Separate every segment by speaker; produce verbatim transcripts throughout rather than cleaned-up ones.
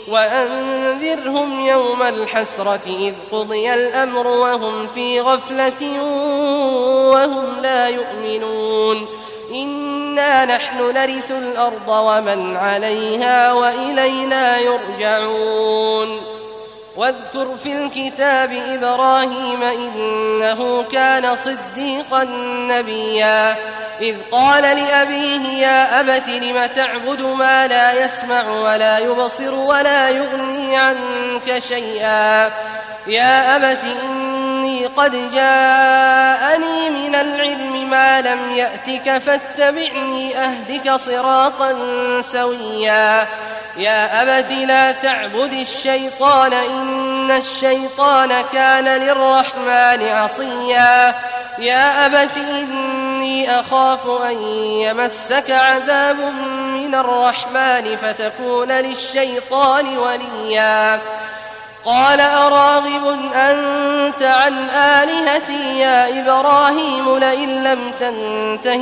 Speaker 1: وأنذرهم يوم الحسرة إذ قضي الأمر وهم في غفلة وهم لا يؤمنون إنا نحن نرث الأرض ومن عليها وإلينا يرجعون واذكر في الكتاب إبراهيم إنه كان صديقا نبيا إذ قال لأبيه يا أبت لم تعبد ما لا يسمع ولا يبصر ولا يغني عنك شيئا يا أبت إني قد جاءني من العلم ما لم يأتك فاتبعني أهدك صراطا سويا يا أبت لا تعبد الشيطان إن الشيطان كان للرحمن عصيا يا أبت إني أخاف أن يمسك عذاب من الرحمن فتكون للشيطان وليا قال أراغب أنت عن آلهتي يا إبراهيم لئن لم تنته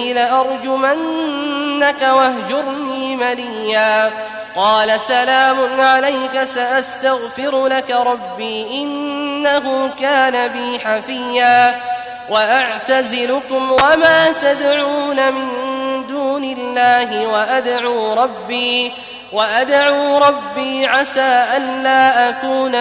Speaker 1: لأرجمنك واهجرني مليا قال سلام عليك سأستغفر لك ربي إنه كان بي حفيا وأعتزلكم وما تدعون من دون الله وأدعو ربي وأدعو ربي عسى ألا أكون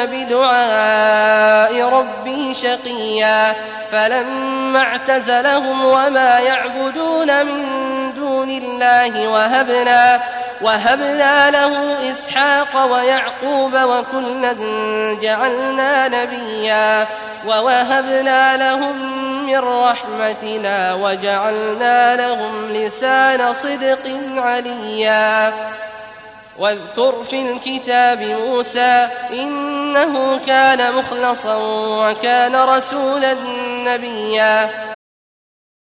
Speaker 1: بدعاء ربي شقيا فلما اعتزلهم وما يعبدون من دون الله وهبنا وهبنا له إسحاق ويعقوب وكلا جعلنا نبيا ووهبنا لهم من رحمتنا وجعلنا لهم لسان صدق عليا واذكر في الكتاب موسى إنه كان مخلصا وكان رسولا نبيا